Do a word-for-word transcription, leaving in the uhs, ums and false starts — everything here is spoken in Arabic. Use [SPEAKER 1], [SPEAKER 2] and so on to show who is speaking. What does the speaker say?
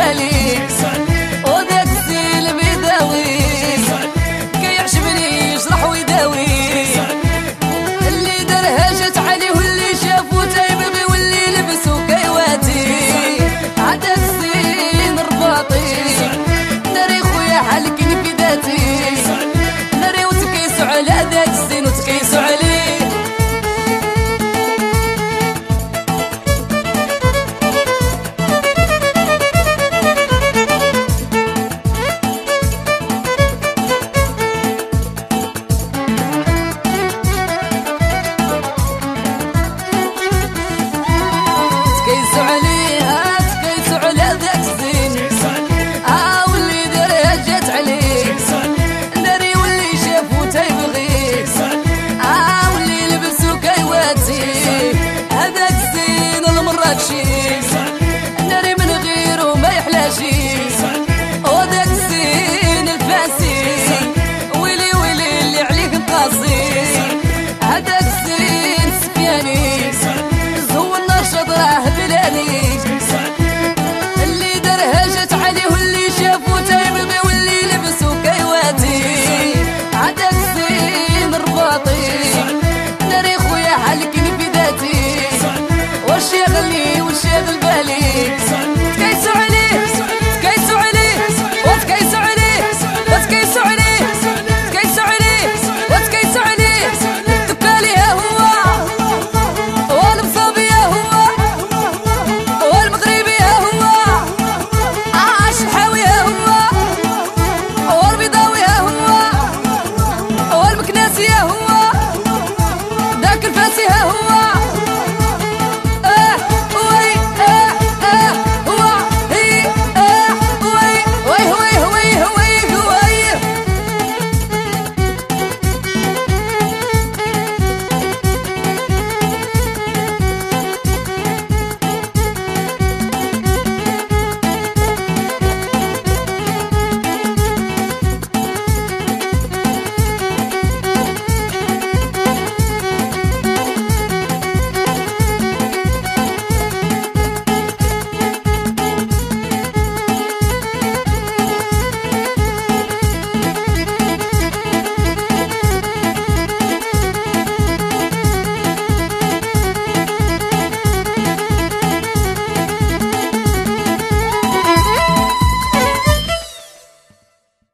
[SPEAKER 1] بالي وداك الزين بيداوي كيعجبني يجرح ويداوي اللي دارها جات عليه واللي شافو تيبغي واللي لبسو كيواتي عداك الزين رباطي ناري خويا حالكين في ذاتي ناري وتكيسو على ذاك الزين وتكيسو عليه تكيسو عليها تكيسو على ذاك الزين اه واللي دارها جات عليه ناري واللي شافو تيبغي اه واللي لبسو كيواتي هذاك الزين المراكشي ناري من غيرو ما يحلاشي وذاك الزين الفاسي ويلي ويلي اللي عليك مقاصي هذاك الزين سفياني زهو النشاط راه بلاني اللي دارها جات عليه واللي شافو تيبغي واللي لبسو كيواتي عداك الزين رباطي ناري خويا حالكين في ذاتي واش يغلي واش يغل بالي تكيسو عليه تكيسو عليه وتكيسو عليه وتكيسو عليه تكيسو عليه وتكيسو عليه الدكالي ها هو والمصابي ها هو والمغربي ها هو آه الشحاوي ها هو والبيضاوي ها هو والمكناسي ها هو ذاك الفاسي ها هو